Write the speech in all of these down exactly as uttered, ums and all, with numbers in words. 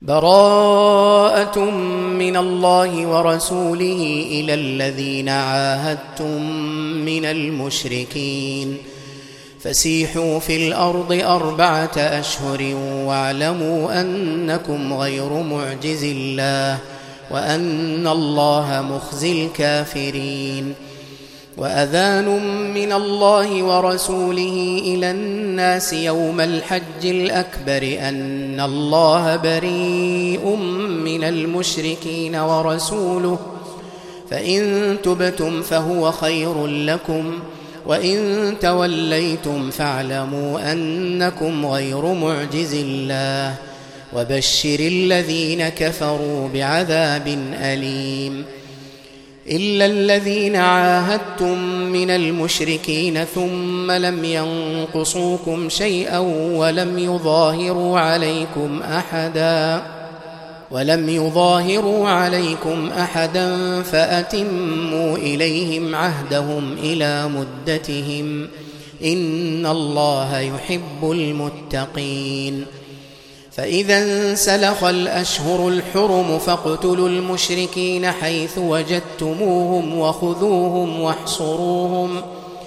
براءة من الله ورسوله إلى الذين عاهدتم من المشركين فسيحوا في الأرض أربعة أشهر واعلموا أنكم غير معجز الله وأن الله مخزي الكافرين. وأذان من الله ورسوله إلى الناس يوم الحج الأكبر أن الله بريء من المشركين ورسوله فإن تبتم فهو خير لكم وإن توليتم فاعلموا أنكم غير معجز الله وبشر الذين كفروا بعذاب أليم. إلا الذين عاهدتم من المشركين ثم لم ينقصوكم شيئا ولم يظاهروا عليكم أحدا ولم يظاهروا عليكم أحدا فأتموا إليهم عهدهم إلى مدتهم إن الله يحب المتقين. فإذا انسلخ الأشهر الحرم فاقتلوا المشركين حيث وجدتموهم وخذوهم واحصروهم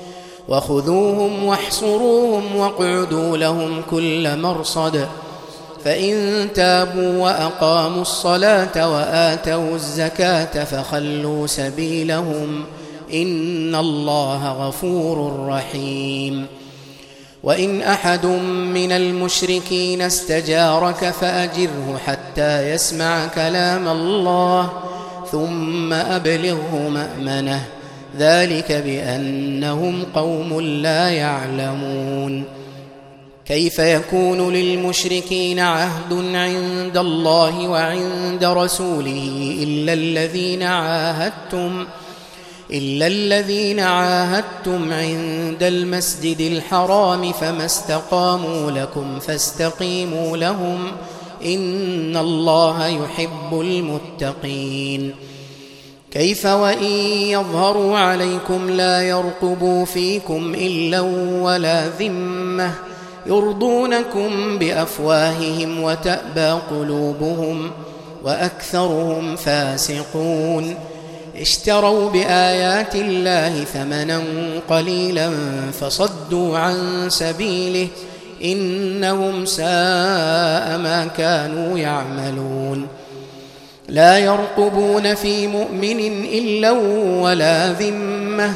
وخذوهم واحصروهم واقعدوا لهم كل مرصد فإن تابوا وأقاموا الصلاة وآتوا الزكاة فخلوا سبيلهم إن الله غفور رحيم. وإن أحد من المشركين استجارك فأجره حتى يسمع كلام الله ثم أبلغه مأمنه ذلك بأنهم قوم لا يعلمون. كيف يكون للمشركين عهد عند الله وعند رسوله إلا الذين عاهدتم إلا الذين عاهدتم عند المسجد الحرام فما استقاموا لكم فاستقيموا لهم إن الله يحب المتقين. كيف وإن يظهروا عليكم لا يرقبوا فيكم إلا ولا ذمة يرضونكم بأفواههم وتأبى قلوبهم وأكثرهم فاسقون. اشتروا بآيات الله ثمنا قليلا فصدوا عن سبيله إنهم ساء ما كانوا يعملون. لا يرقبون في مؤمن إلا ولا ذمة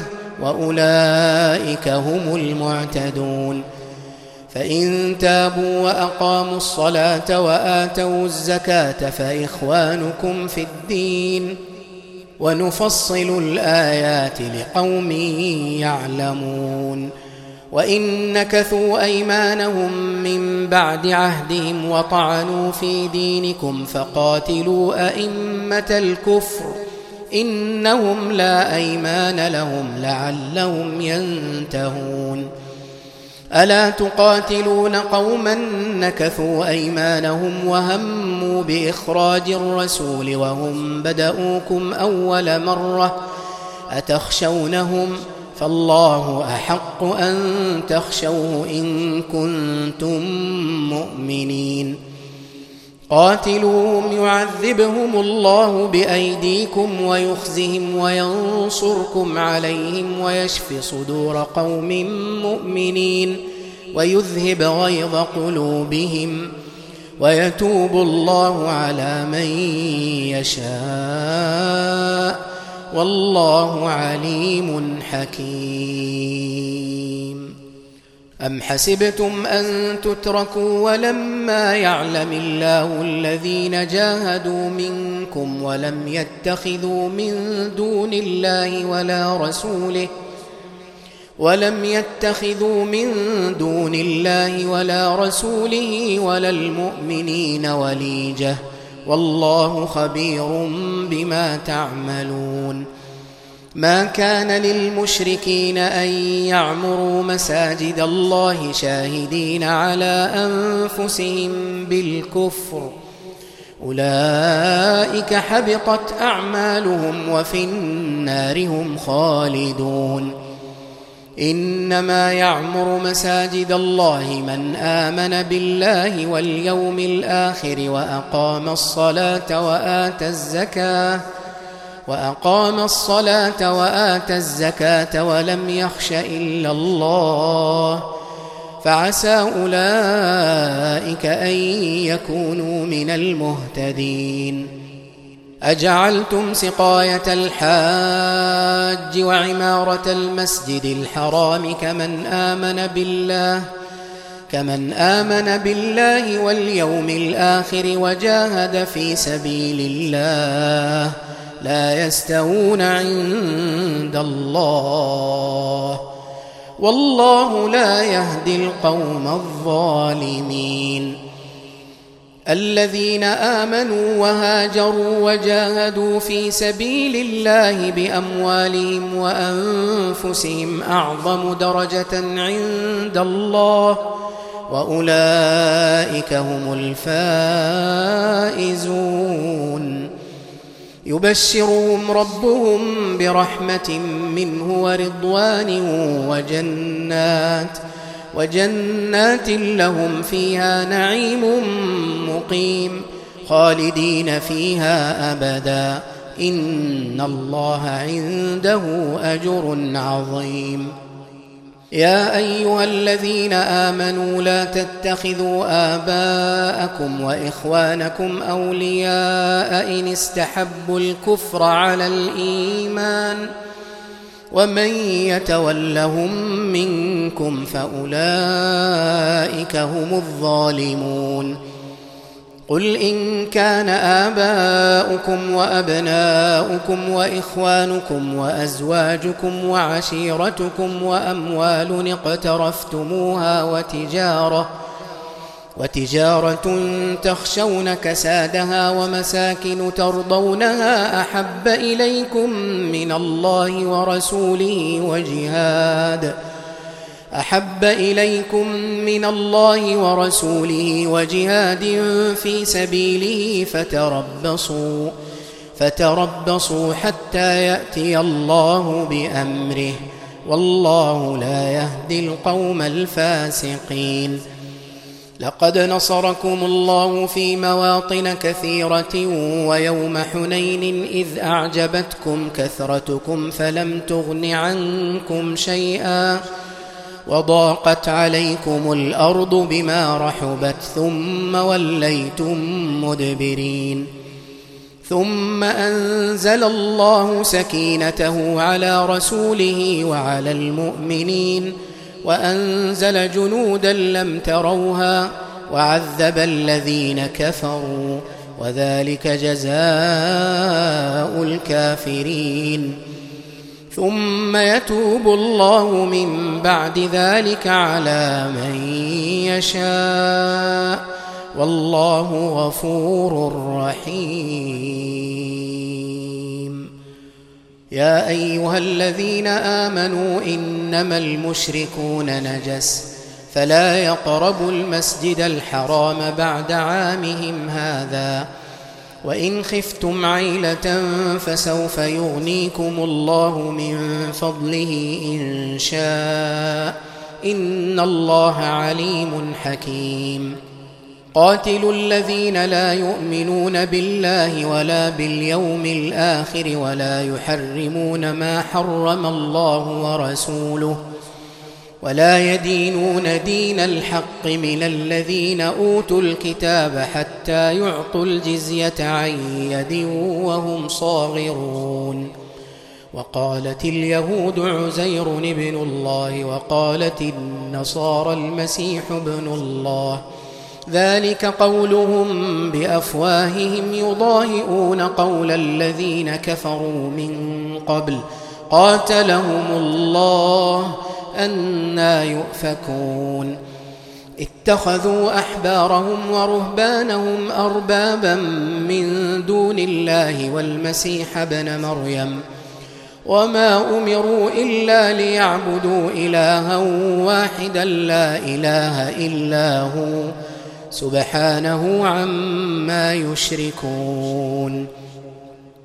وأولئك هم المعتدون. فإن تابوا وأقاموا الصلاة وآتوا الزكاة فإخوانكم في الدين ونفصل الآيات لقوم يعلمون. وإن نكثوا أيمانهم من بعد عهدهم وطعنوا في دينكم فقاتلوا أئمة الكفر إنهم لا أيمان لهم لعلهم ينتهون. ألا تقاتلون قوما نكثوا أيمانهم وهموا بإخراج الرسول وهم بدؤوكم أول مرة أتخشونهم فالله أحق أن تخشوه إن كنتم مؤمنين. قاتلوهم يعذبهم الله بأيديكم ويخزهم وينصركم عليهم ويشف صدور قوم مؤمنين ويذهب غيظ قلوبهم ويتوب الله على من يشاء والله عليم حكيم. أم حسبتم أن تتركوا ولما يعلم الله الذين جاهدوا منكم ولم يتخذوا من دون الله ولا رسوله ولم يتخذوا من دون الله ولا رسوله ولا المؤمنين وليجة والله خبير بما تعملون. ما كان للمشركين أن يعمروا مساجد الله شاهدين على أنفسهم بالكفر أولئك حبطت أعمالهم وفي النار هم خالدون. إنما يعمر مساجد الله من آمن بالله واليوم الآخر وأقام الصلاة وآتى الزكاة وأقام الصلاة وآتى الزكاة ولم يخش إلا الله فعسى أولئك أن يكونوا من المهتدين. أجعلتم سقاية الحاج وعمارة المسجد الحرام كمن آمن بالله كمن آمن بالله واليوم الآخر وجاهد في سبيل الله لا يستوون عند الله والله لا يهدي القوم الظالمين. الذين آمنوا وهاجروا وجاهدوا في سبيل الله بأموالهم وأنفسهم أعظم درجة عند الله وأولئك هم الفائزون. يبشرهم ربهم برحمة منه ورضوان وجنات وجنات لهم فيها نعيم مقيم خالدين فيها أبدا إن الله عنده أجر عظيم. يا أيها الذين آمنوا لا تتخذوا آباءكم وإخوانكم أولياء إن استحبوا الكفر على الإيمان ومن يتولهم منكم فأولئك هم الظالمون. قل إن كان آباؤكم وأبناؤكم وإخوانكم وأزواجكم وعشيرتكم وأموال اقترفتموها وتجارة وتجارة تخشون كسادها ومساكن ترضونها أحب إليكم من الله ورسوله وجهاد أحب إليكم من الله ورسوله وجهاد في سبيله فتربصوا فتربصوا حتى يأتي الله بأمره والله لا يهدي القوم الفاسقين. لقد نصركم الله في مواطن كثيرة ويوم حنين إذ أعجبتكم كثرتكم فلم تغن عنكم شيئا وضاقت عليكم الأرض بما رحبت ثم وليتم مدبرين. ثم أنزل الله سكينته على رسوله وعلى المؤمنين وأنزل جنودا لم تروها وعذب الذين كفروا وذلك جزاء الكافرين. ثم يتوب الله من بعد ذلك على من يشاء والله غفور رحيم. يا أيها الذين آمنوا إنما المشركون نجس فلا يقربوا المسجد الحرام بعد عامهم هذا وإن خفتم عيلة فسوف يغنيكم الله من فضله إن شاء إن الله عليم حكيم. قاتلوا الذين لا يؤمنون بالله ولا باليوم الآخر ولا يحرمون ما حرم الله ورسوله ولا يدينون دين الحق من الذين أوتوا الكتاب حتى يعطوا الجزية عن يد وهم صاغرون. وقالت اليهود عزير ابن الله وقالت النصارى المسيح ابن الله ذلك قولهم بأفواههم يضاهئون قول الذين كفروا من قبل قاتلهم الله أنى يؤفكون. اتخذوا أحبارهم ورهبانهم أربابا من دون الله والمسيح ابن مريم وما أمروا إلا ليعبدوا إلها واحدا لا إله إلا هو سبحانه عما يشركون.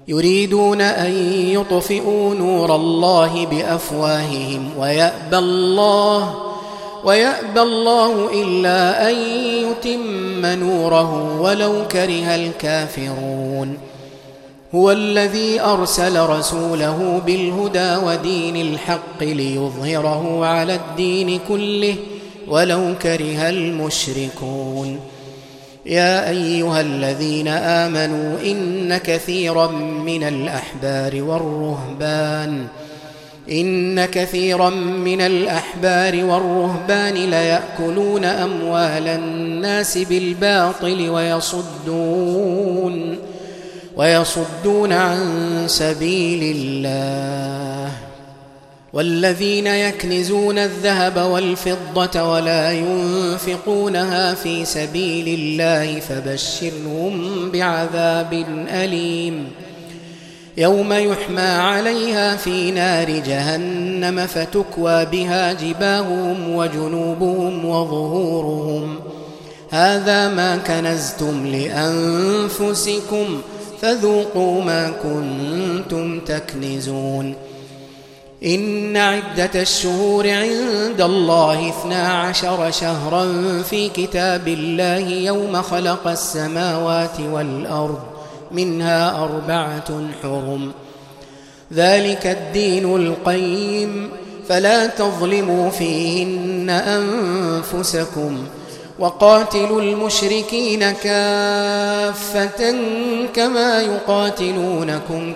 يريدون أن يطفئوا نور الله بأفواههم ويأبى الله ويأبى الله إلا أن يتم نوره ولو كره الكافرون. هو الذي أرسل رسوله بالهدى ودين الحق ليظهره على الدين كله ولو كره المشركون. يا أيها الذين آمنوا إن كثيرا من الأحبار والرهبان إن كثيرا من الأحبار والرهبان ليأكلون أموال الناس بالباطل ويصدون ويصدون عن سبيل الله. والذين يكنزون الذهب والفضة ولا ينفقونها في سبيل الله فبشرهم بعذاب أليم يوم يحمى عليها في نار جهنم فتكوى بها جباههم وجنوبهم وظهورهم هذا ما كنزتم لأنفسكم فذوقوا ما كنتم تكنزون. إن عدة الشهور عند الله اثنا عشر شهرا في كتاب الله يوم خلق السماوات والأرض منها أربعة حرم ذلك الدين القيم فلا تظلموا فيهن أنفسكم وقاتلوا المشركين كافة كما يقاتلونكم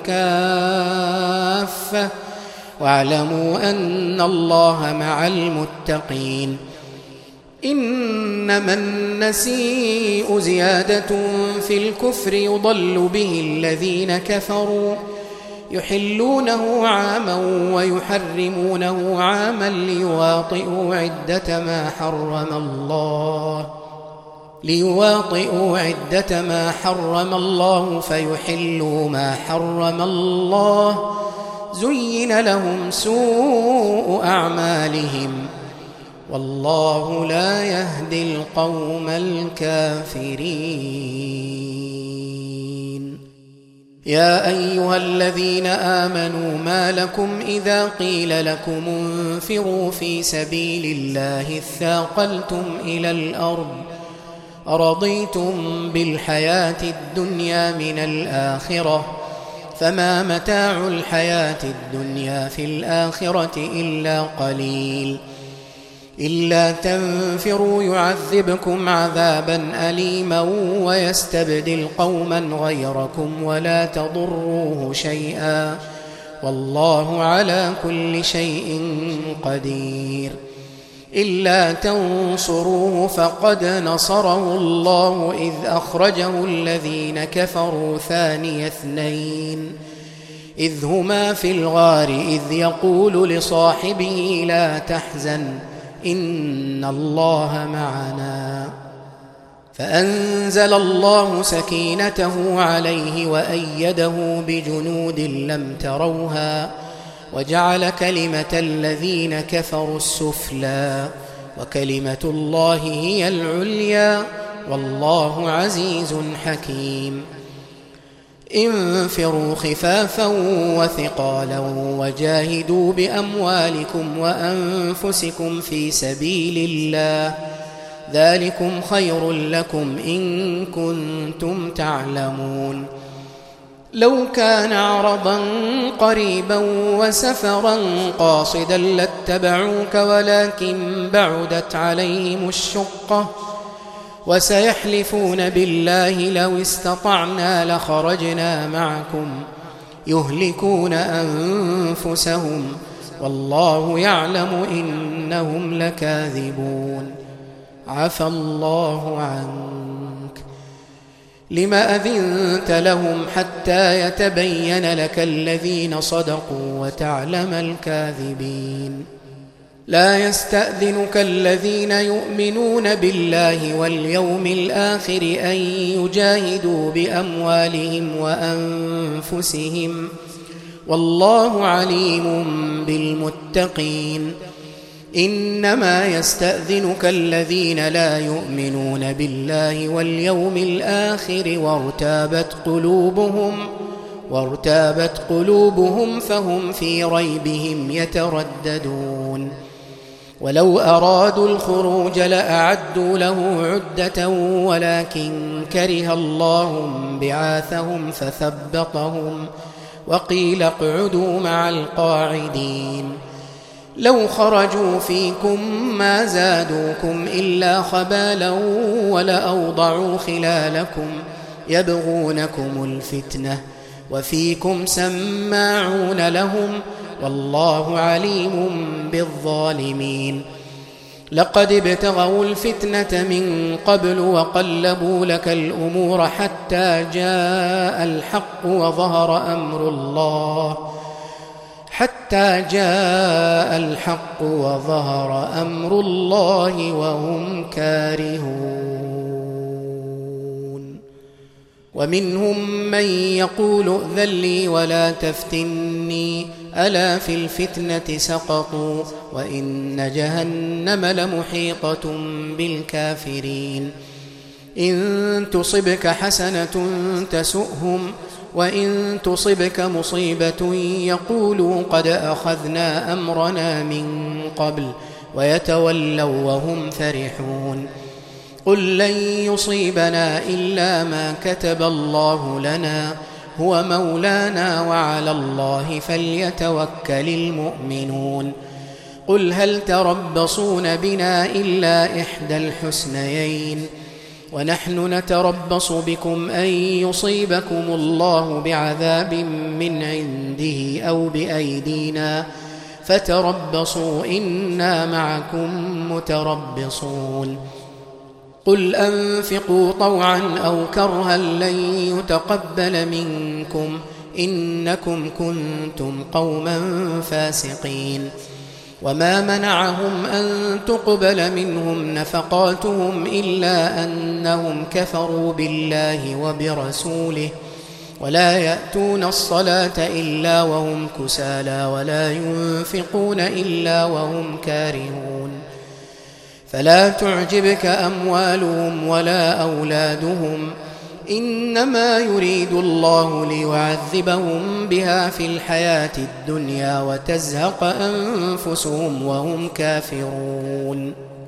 كافة واعلموا أن الله مع المتقين. إنما النسيء زيادة في الكفر يضل به الذين كفروا يحلونه عاما ويحرمونه عاما ليواطئوا عدة ما حرم الله ليواطئوا عدة ما حرم الله فيحلوا ما حرم الله زين لهم سوء أعمالهم والله لا يهدي القوم الكافرين. يا أيها الذين آمنوا ما لكم إذا قيل لكم انفروا في سبيل الله اثاقلتم إلى الأرض أرضيتم بالحياة الدنيا من الآخرة فما متاع الحياة الدنيا في الآخرة إلا قليل. إلا تنفروا يعذبكم عذابا أليما ويستبدل قوما غيركم ولا تضروه شيئا والله على كل شيء قدير. إلا تنصروه فقد نصره الله إذ أخرجه الذين كفروا ثاني اثنين إذ هما في الغار إذ يقول لصاحبه لا تحزن إن الله معنا فأنزل الله سكينته عليه وأيده بجنود لم تروها وجعل كلمة الذين كفروا السفلى وكلمة الله هي العليا والله عزيز حكيم. انفروا خفافا وثقالا وجاهدوا بأموالكم وأنفسكم في سبيل الله ذلكم خير لكم إن كنتم تعلمون. لو كان عرضا قريبا وسفرا قاصدا لاتبعوك ولكن بعدت عليهم الشقة وسيحلفون بالله لو استطعنا لخرجنا معكم يهلكون أنفسهم والله يعلم إنهم لكاذبون. عفى الله عنك لما أذنت لهم حتى يتبين لك الذين صدقوا وتعلم الكاذبين. لا يستأذنك الذين يؤمنون بالله واليوم الآخر أن يجاهدوا بأموالهم وأنفسهم والله عليم بالمتقين. إنما يستأذنك الذين لا يؤمنون بالله واليوم الآخر وارتابت قلوبهم وارتابت قلوبهم فهم في ريبهم يترددون ولو أرادوا الخروج لأعدوا له عدة ولكن كره الله بعاثهم فثبطهم وقيل اقعدوا مع القاعدين لو خرجوا فيكم ما زادوكم إلا خبالا ولأوضعوا خلالكم يبغونكم الفتنة وفيكم سماعون لهم والله عليم بالظالمين لقد ابتغوا الفتنة من قبل وقلبوا لك الأمور حتى جاء الحق وظهر أمر الله حتى جاء الحق وظهر أمر الله وهم كارهون ومنهم من يقول ائذن لي ولا تفتني ألا في الفتنة سقطوا وإن جهنم لمحيطة بالكافرين إن تصبك حسنة تسؤهم وإن تصبك مصيبة يقولوا قد أخذنا أمرنا من قبل ويتولوا وهم فرحون قل لن يصيبنا إلا ما كتب الله لنا هو مولانا وعلى الله فليتوكل المؤمنون قل هل تربصون بنا إلا إحدى الحسنيين ونحن نتربص بكم أن يصيبكم الله بعذاب من عنده أو بأيدينا فتربصوا إنا معكم متربصون قل أنفقوا طوعا أو كرها لن يتقبل منكم إنكم كنتم قوما فاسقين وما منعهم أن تقبل منهم نفقاتهم إلا أنهم كفروا بالله وبرسوله ولا يأتون الصلاة إلا وهم كسالى ولا ينفقون إلا وهم كارهون فلا تعجبك أموالهم ولا أولادهم إنما يريد الله ليعذبهم بها في الحياة الدنيا وتزهق أنفسهم وهم كافرون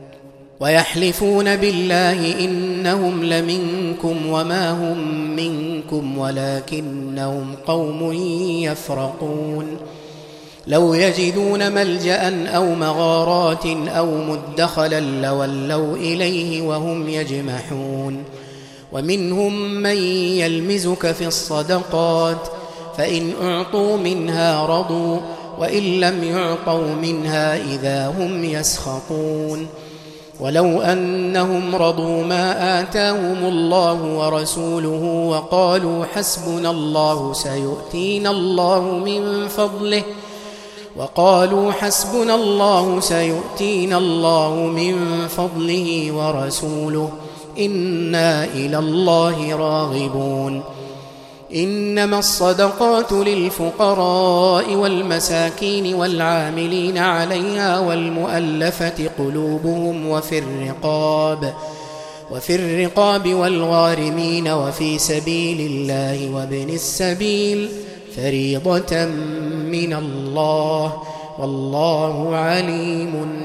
ويحلفون بالله إنهم لمنكم وما هم منكم ولكنهم قوم يفرقون لو يجدون ملجأ أو مغارات أو مدخلا لولوا إليه وهم يجمحون ومنهم من يلمزك في الصدقات فإن أعطوا منها رضوا وإن لم يعطوا منها إذا هم يسخطون ولو أنهم رضوا ما آتاهم الله ورسوله وقالوا حسبنا الله سيؤتينا الله من فضله وقالوا حسبنا الله سيؤتينا الله من فضله ورسوله إنا إلى الله راغبون إنما الصدقات للفقراء والمساكين والعاملين عليها والمؤلفة قلوبهم وفي الرقاب وفي الرقاب والغارمين وفي سبيل الله وابن السبيل فريضة من الله والله عليم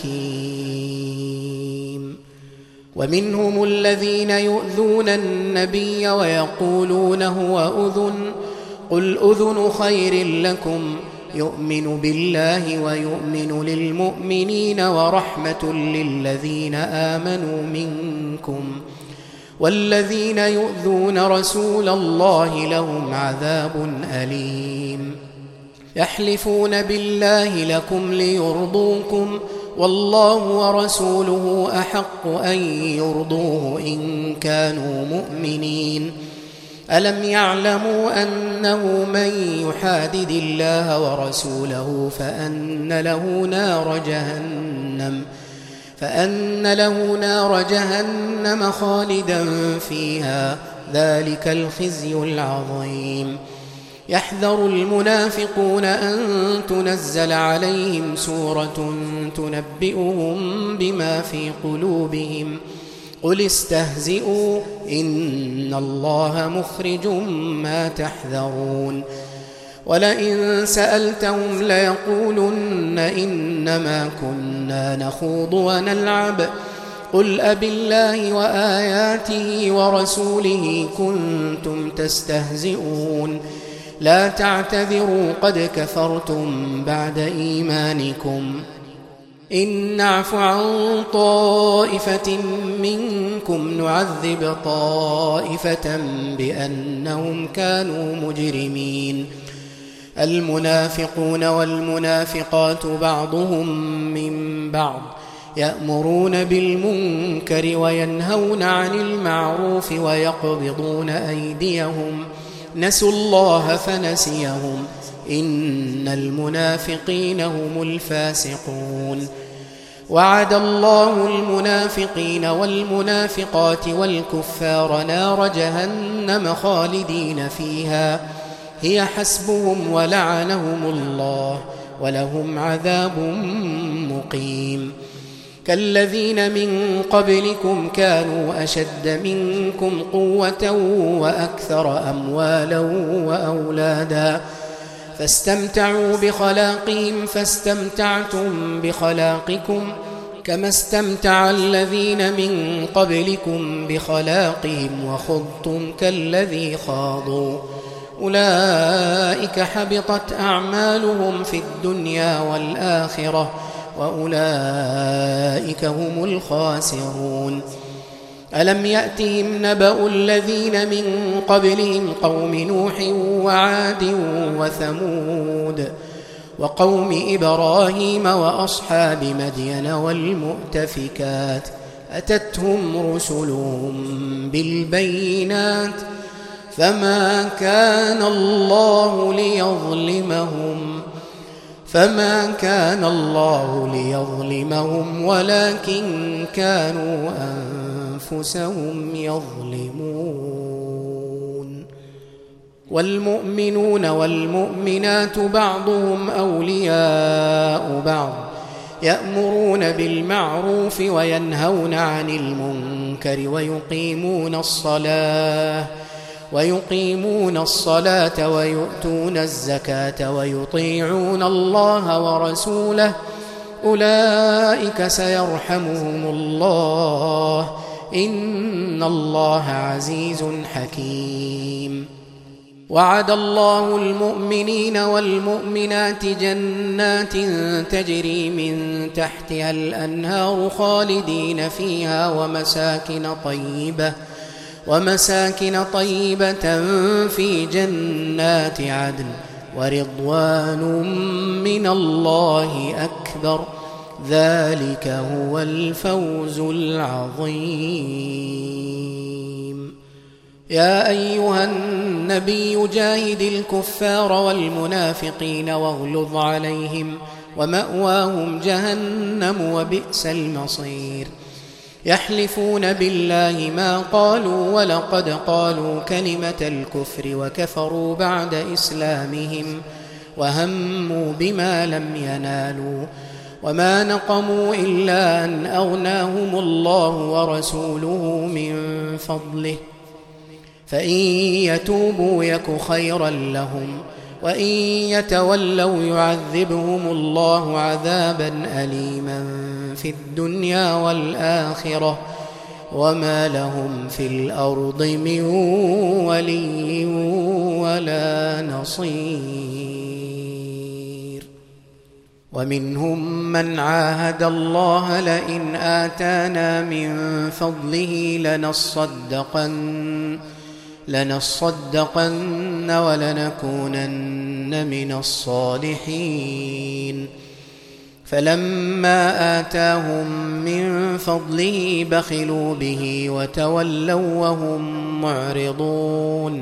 حكيم ومنهم الذين يؤذون النبي ويقولون هو أذن قل أذن خير لكم يؤمن بالله ويؤمن للمؤمنين ورحمة للذين آمنوا منكم والذين يؤذون رسول الله لهم عذاب أليم يحلفون بالله لكم ليرضوكم والله ورسوله أحق أن يرضوه إن كانوا مؤمنين ألم يعلموا أنه من يحادد الله ورسوله فأن له نار جهنم فأن له نار جهنم خالدا فيها ذلك الخزي العظيم يحذر المنافقون أن تنزل عليهم سورة تنبئهم بما في قلوبهم قل استهزئوا إن الله مخرج ما تحذرون ولئن سألتهم ليقولن إنما كنا نخوض ونلعب قل أبالله وآياته ورسوله كنتم تستهزئون لا تعتذروا قد كفرتم بعد إيمانكم إن نعف عن طائفة منكم نعذب طائفة بأنهم كانوا مجرمين المنافقون والمنافقات بعضهم من بعض يأمرون بالمنكر وينهون عن المعروف ويقبضون أيديهم نسوا الله فنسيهم إن المنافقين هم الفاسقون وعد الله المنافقين والمنافقات والكفار نار جهنم خالدين فيها هي حسبهم ولعنهم الله ولهم عذاب مقيم كالذين من قبلكم كانوا أشد منكم قوة وأكثر أموالا وأولادا فاستمتعوا بخلاقهم فاستمتعتم بخلاقكم كما استمتع الذين من قبلكم بخلاقهم وخضتم كالذي خاضوا أولئك حبطت أعمالهم في الدنيا والآخرة وأولئك هم الخاسرون ألم يأتهم نبأ الذين من قبلهم قوم نوح وعاد وثمود وقوم إبراهيم وأصحاب مدين والمؤتفكات أتتهم رسلهم بالبينات فما كان الله ليظلمهم فما كان الله ليظلمهم ولكن كانوا أنفسهم يظلمون والمؤمنون والمؤمنات بعضهم أولياء بعض يأمرون بالمعروف وينهون عن المنكر ويقيمون الصلاة ويقيمون الصلاة ويؤتون الزكاة ويطيعون الله ورسوله أولئك سيرحمهم الله إن الله عزيز حكيم وعد الله المؤمنين والمؤمنات جنات تجري من تحتها الأنهار خالدين فيها ومساكن طيبة ومساكن طيبة في جنات عدن ورضوان من الله أكبر ذلك هو الفوز العظيم يا أيها النبي جاهد الكفار والمنافقين واغلظ عليهم ومأواهم جهنم وبئس المصير يحلفون بالله ما قالوا ولقد قالوا كلمة الكفر وكفروا بعد إسلامهم وهموا بما لم ينالوا وما نقموا إلا أن أغناهم الله ورسوله من فضله فإن يتوبوا يك خيرا لهم وإن يتولوا يعذبهم الله عذابا أليما في الدنيا والآخرة وما لهم في الأرض من ولي ولا نصير ومنهم من عاهد الله لئن آتانا من فضله لنصدقن لنصدقن ولنكونن من الصالحين فلما آتاهم من فضله بخلوا به وتولوا وهم معرضون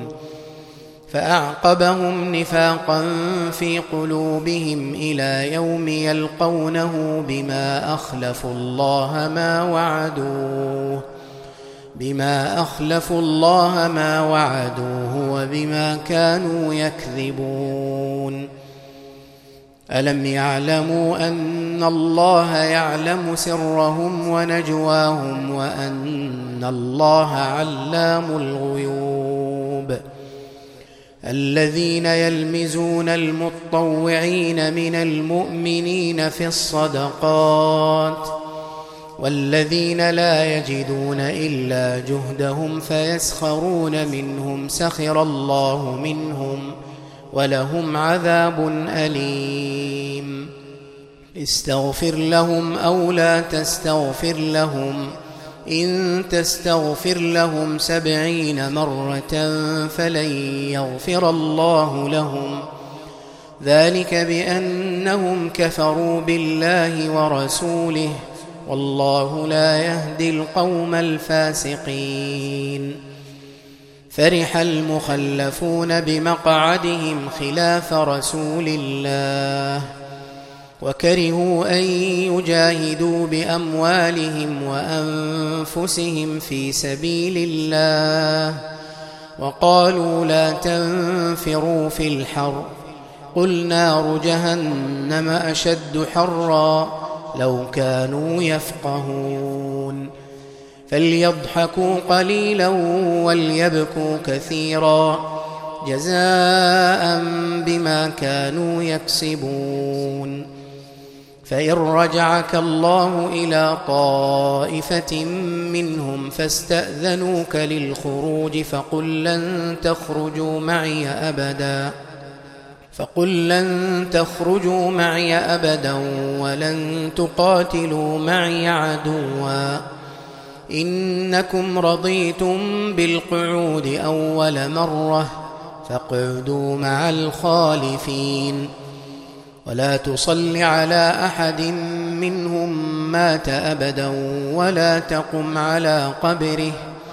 فأعقبهم نفاقا في قلوبهم إلى يوم يلقونه بما أخلفوا الله ما وعدوه بما أخلفوا الله ما وعدوه وبما كانوا يكذبون ألم يعلموا أن الله يعلم سرهم ونجواهم وأن الله علام الغيوب. الذين يلمزون المطوعين من المؤمنين في الصدقات والذين لا يجدون إلا جهدهم فيسخرون منهم سخر الله منهم ولهم عذاب أليم. استغفر لهم أو لا تستغفر لهم إن تستغفر لهم سبعين مرة فلن يغفر الله لهم ذلك بأنهم كفروا بالله ورسوله والله لا يهدي القوم الفاسقين. فرح المخلفون بمقعدهم خلاف رسول الله وكرهوا أن يجاهدوا بأموالهم وأنفسهم في سبيل الله وقالوا لا تنفروا في الحر قل نار جهنم أشد حرا لو كانوا يفقهون. فليضحكوا قليلا وليبكوا كثيرا جزاء بما كانوا يكسبون. فإن رجعك الله إلى طائفة منهم فاستأذنوك للخروج فقل لن تخرجوا معي أبدا فقل لن تخرجوا معي أبدا ولن تقاتلوا معي عدوا إنكم رضيتم بالقعود أول مرة فاقعدوا مع الخالفين ولا تصل على أحد منهم مات أبدا ولا تقم على قبره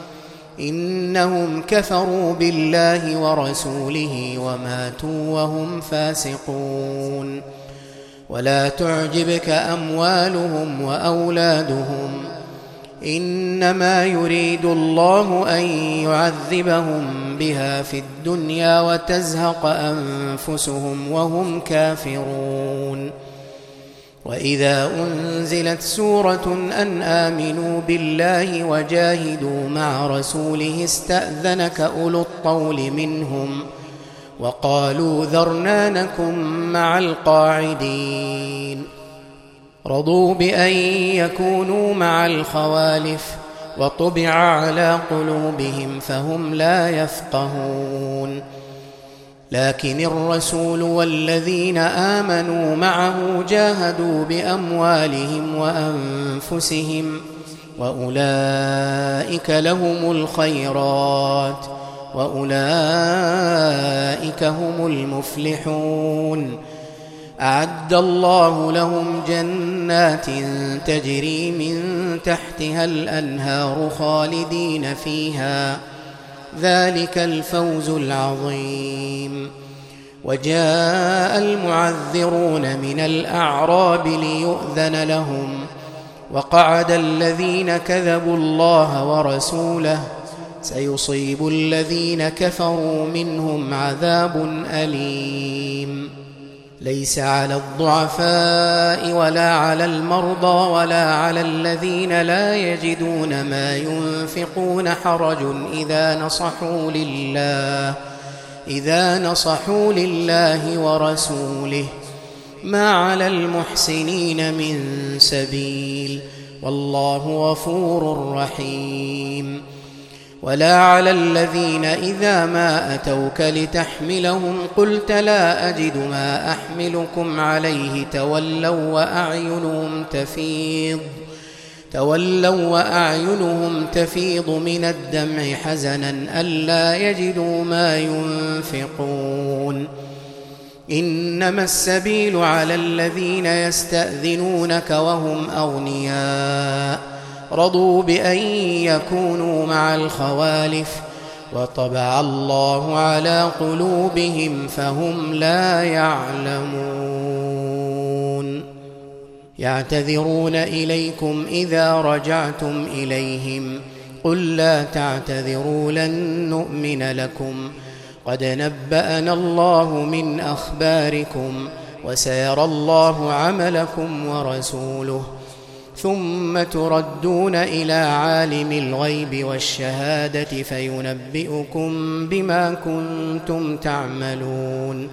إنهم كفروا بالله ورسوله وماتوا وهم فاسقون. ولا تعجبك أموالهم وأولادهم إنما يريد الله أن يعذبهم بها في الدنيا وتزهق أنفسهم وهم كافرون. وإذا أنزلت سورة أن آمنوا بالله وجاهدوا مع رسوله استأذنك أولو الطول منهم وقالوا ذرنا نكن مع القاعدين. رضوا بأن يكونوا مع الخوالف وطبع على قلوبهم فهم لا يفقهون. لكن الرسول والذين آمنوا معه جاهدوا بأموالهم وأنفسهم وأولئك لهم الخيرات وأولئك هم المفلحون. أعد الله لهم جنات تجري من تحتها الأنهار خالدين فيها ذلك الفوز العظيم. وجاء المعذرون من الأعراب ليؤذن لهم وقعد الذين كذبوا الله ورسوله سيصيب الذين كفروا منهم عذاب أليم. ليس على الضعفاء ولا على المرضى ولا على الذين لا يجدون ما ينفقون حرج إذا نصحوا لله إذا نصحوا لله ورسوله ما على المحسنين من سبيل والله غفور رحيم. ولا على الذين إذا ما أتوك لتحملهم قلت لا أجد ما أحملكم عليه تولوا وأعينهم تفيض تولوا وأعينهم تفيض من الدمع حزنا ألا يجدوا ما ينفقون. إنما السبيل على الذين يستأذنونك وهم أغنياء رضوا بأن يكونوا مع الخوالف وطبع الله على قلوبهم فهم لا يعلمون. يعتذرون إليكم إذا رجعتم إليهم قل لا تعتذروا لن نؤمن لكم قد نبأنا الله من أخباركم وسيرى الله عملكم ورسوله ثم تردون إلى عالم الغيب والشهادة فينبئكم بما كنتم تعملون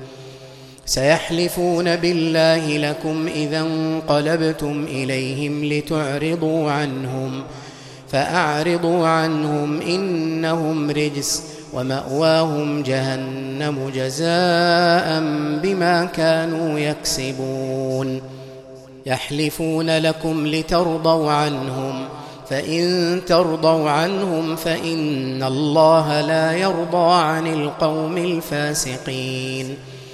سيحلفون بالله لكم إذا انقلبتم إليهم لتعرضوا عنهم فأعرضوا عنهم إنهم رجس ومأواهم جهنم جزاء بما كانوا يكسبون يحلفون لكم لترضوا عنهم فإن ترضوا عنهم فإن الله لا يرضى عن القوم الفاسقين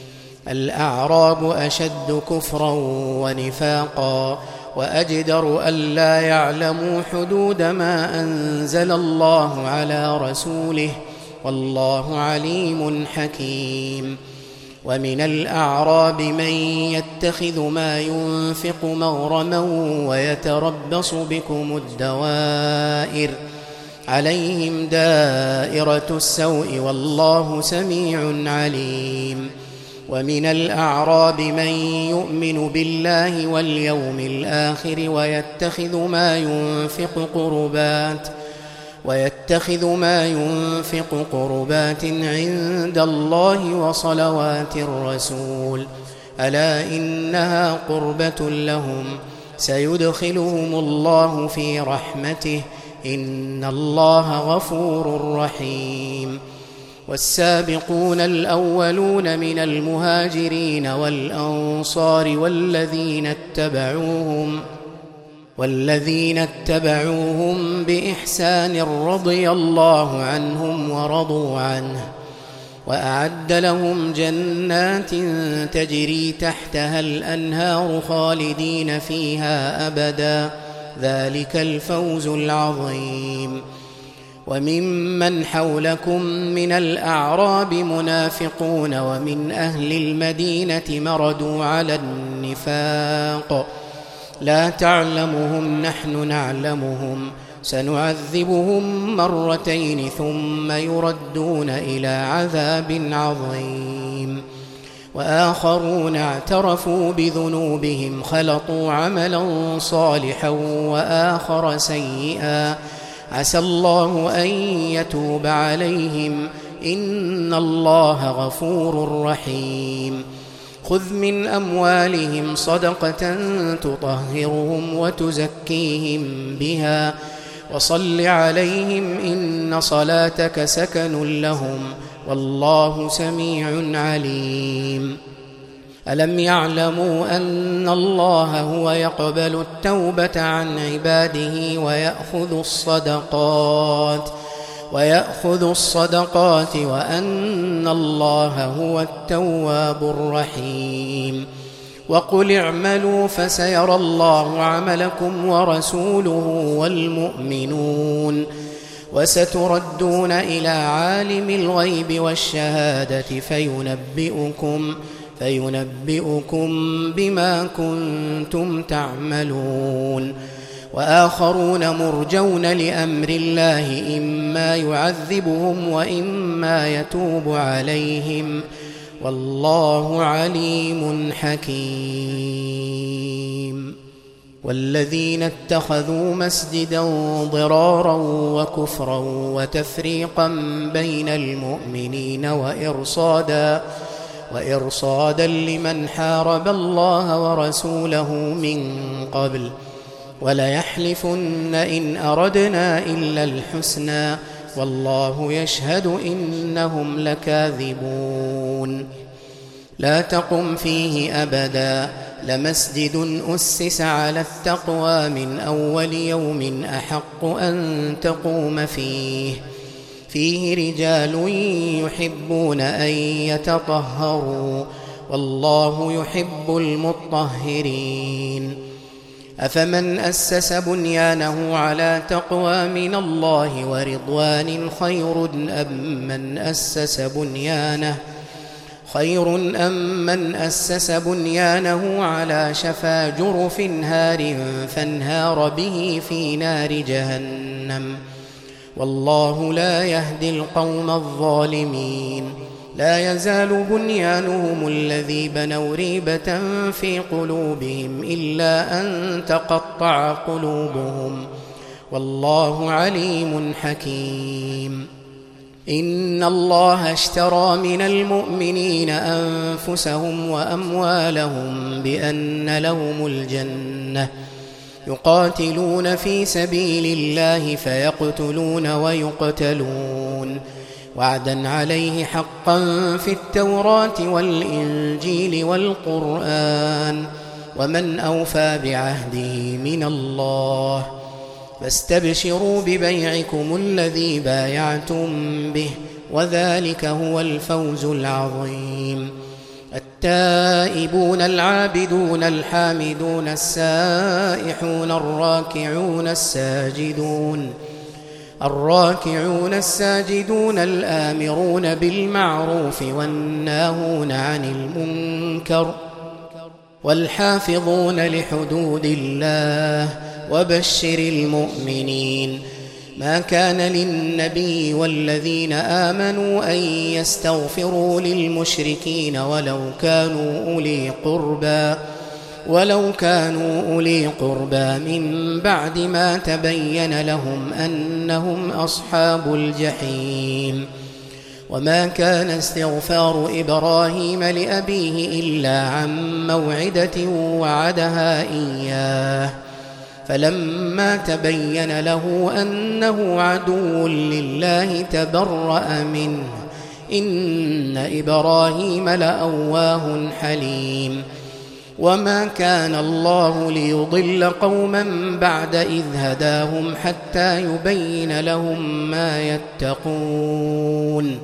الأعراب أشد كفرا ونفاقا وأجدر ألا يعلموا حدود ما أنزل الله على رسوله والله عليم حكيم ومن الأعراب من يتخذ ما ينفق مغرما ويتربص بكم الدوائر عليهم دائرة السوء والله سميع عليم ومن الأعراب من يؤمن بالله واليوم الآخر ويتخذ ما ينفق قربات ويتخذ ما ينفق قربات عند الله وصلوات الرسول ألا إنها قربة لهم سيدخلهم الله في رحمته إن الله غفور رحيم والسابقون الأولون من المهاجرين والأنصار والذين اتبعوهم والذين اتبعوهم بإحسان رضي الله عنهم ورضوا عنه وأعد لهم جنات تجري تحتها الأنهار خالدين فيها أبدا ذلك الفوز العظيم وممن حولكم من الأعراب منافقون ومن أهل المدينة مردوا على النفاق لا تعلمهم نحن نعلمهم سنعذبهم مرتين ثم يردون إلى عذاب عظيم وآخرون اعترفوا بذنوبهم خلطوا عملا صالحا وآخر سيئا عسى الله أن يتوب عليهم إن الله غفور رحيم خذ من أموالهم صدقة تطهرهم وتزكيهم بها وصل عليهم إن صلاتك سكن لهم والله سميع عليم ألم يعلموا أن الله هو يقبل التوبة عن عباده ويأخذ الصدقات ويأخذ الصدقات وأن الله هو التواب الرحيم وقل اعملوا فسيرى الله عملكم ورسوله والمؤمنون وستردون إلى عالم الغيب والشهادة فينبئكم فينبئكم بما كنتم تعملون وآخرون مرجون لأمر الله إما يعذبهم وإما يتوب عليهم والله عليم حكيم والذين اتخذوا مسجدا ضرارا وكفرا وتفريقا بين المؤمنين وإرصادا وإرصادا لمن حارب الله ورسوله من قبل وليحلفن إن أردنا إلا الحسنى والله يشهد إنهم لكاذبون لا تقم فيه أبدا لمسجد أسس على التقوى من أول يوم أحق أن تقوم فيه فيه رجال يحبون أن يتطهروا والله يحب المطهرين أفمن أسس بنيانه على تقوى من الله ورضوان خير أم من أسس بنيانه خير أم من أسس بنيانه على شفا جرف هار فانهار به في نار جهنم والله لا يهدي القوم الظالمين لا يزال بنيانهم الذي بنوا ريبة في قلوبهم إلا أن تقطع قلوبهم والله عليم حكيم. إن الله اشترى من المؤمنين أنفسهم وأموالهم بأن لهم الجنة يقاتلون في سبيل الله فيقتلون ويقتلون وعدا عليه حقا في التوراة والإنجيل والقرآن ومن أوفى بعهده من الله فاستبشروا ببيعكم الذي بايعتم به وذلك هو الفوز العظيم. التائبون العابدون الحامدون السائحون الراكعون الساجدون الراكعون الساجدون الآمرون بالمعروف والناهون عن المنكر والحافظون لحدود الله وبشر المؤمنين. ما كان للنبي والذين آمنوا أن يستغفروا للمشركين ولو كانوا أولي قربى ولو كانوا أولي قربى من بعد ما تبين لهم أنهم أصحاب الجحيم. وما كان استغفار إبراهيم لأبيه إلا عن موعدة وعدها إياه فلما تبين له أنه عدو لله تبرأ منه إن إبراهيم لأواه حليم. وما كان الله ليضل قوما بعد إذ هداهم حتى يبين لهم ما يتقون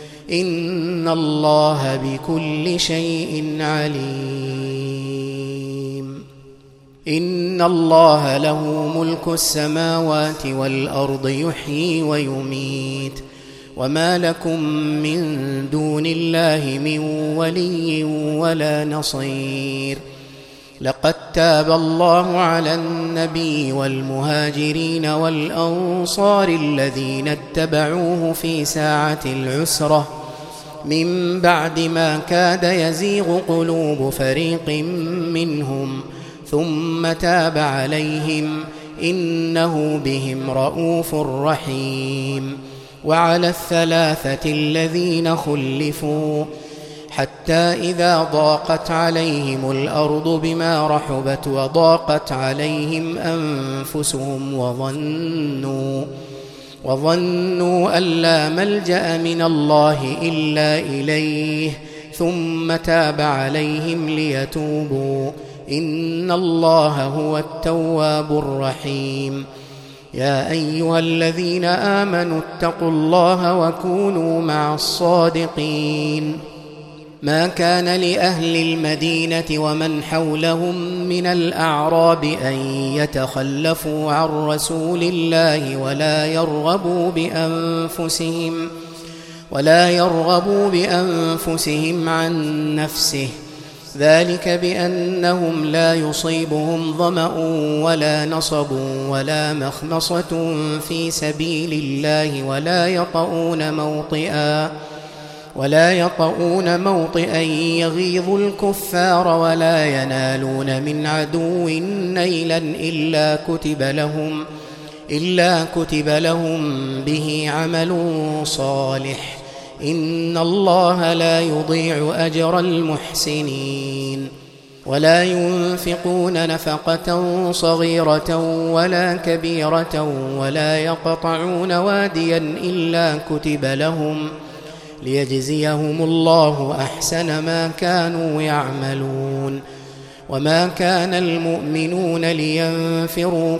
إن الله بكل شيء عليم. إن الله له ملك السماوات والأرض يحيي ويميت وما لكم من دون الله من ولي ولا نصير. لقد تاب الله على النبي والمهاجرين والأنصار الذين اتبعوه في ساعة العسرة من بعد ما كاد يزيغ قلوب فريق منهم ثم تاب عليهم إنه بهم رءوف رحيم. وعلى الثلاثة الذين خلفوا حتى إذا ضاقت عليهم الأرض بما رحبت وضاقت عليهم أنفسهم وظنوا وظنوا أن لا ملجأ من الله إلا إليه ثم تاب عليهم ليتوبوا إن الله هو التواب الرحيم. يا أيها الذين آمنوا اتقوا الله وكونوا مع الصادقين. ما كان لأهل المدينة ومن حولهم من الأعراب أن يتخلفوا عن رسول الله ولا يرغبوا بأنفسهم ولا يرغبوا بأنفسهم عن نفسه ذلك بأنهم لا يصيبهم ظمأ ولا نصب ولا مخمصة في سبيل الله ولا يطؤون موطئا ولا يطؤون موطئا يغيظ الكفار ولا ينالون من عدو نيلا إلا كتب لهم إلا كتب لهم به عمل صالح إن الله لا يضيع أجر المحسنين. ولا ينفقون نفقة صغيرة ولا كبيرة ولا يقطعون واديا إلا كتب لهم ليجزيهم الله أحسن ما كانوا يعملون. وما كان المؤمنون لينفروا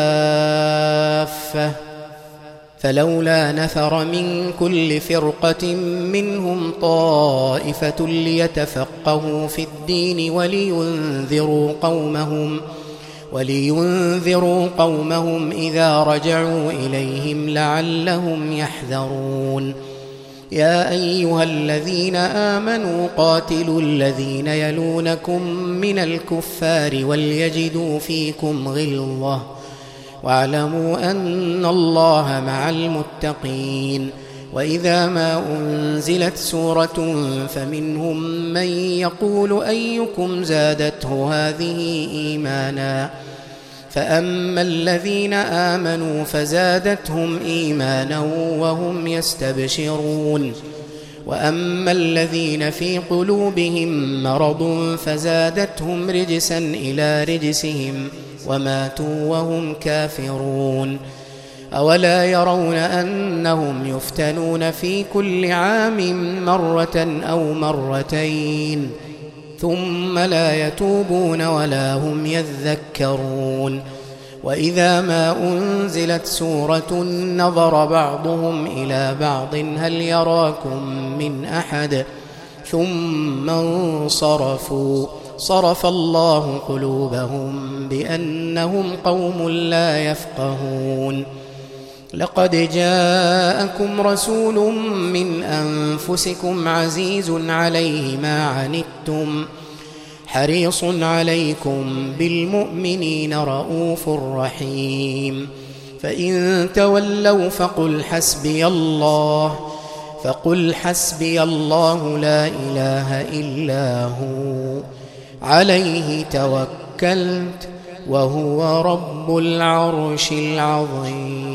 كافة فلولا نفر من كل فرقة منهم طائفة ليتفقهوا في الدين ولينذروا قومهم ولينذروا قومهم إذا رجعوا إليهم لعلهم يحذرون. يا أيها الذين آمنوا قاتلوا الذين يلونكم من الكفار وليجدوا فيكم غلظة واعلموا أن الله مع المتقين. وإذا ما أنزلت سورة فمنهم من يقول أيكم زادته هذه إيمانا فأما الذين آمنوا فزادتهم إيمانا وهم يستبشرون وأما الذين في قلوبهم مرض فزادتهم رجسا إلى رجسهم وماتوا وهم كافرون أولا يرون أنهم يفتنون في كل عام مرة أو مرتين ثم لا يتوبون ولا هم يذكرون وإذا ما أنزلت سورة نظر بعضهم إلى بعض هل يراكم من أحد ثم انصرفوا صرف الله قلوبهم بأنهم قوم لا يفقهون لقد جاءكم رسول من أنفسكم عزيز عليه ما عنتم حريص عليكم بالمؤمنين رؤوف رحيم فإن تولوا فقل حسبي الله فقل حسبي الله لا إله إلا هو عليه توكلت وهو رب العرش العظيم.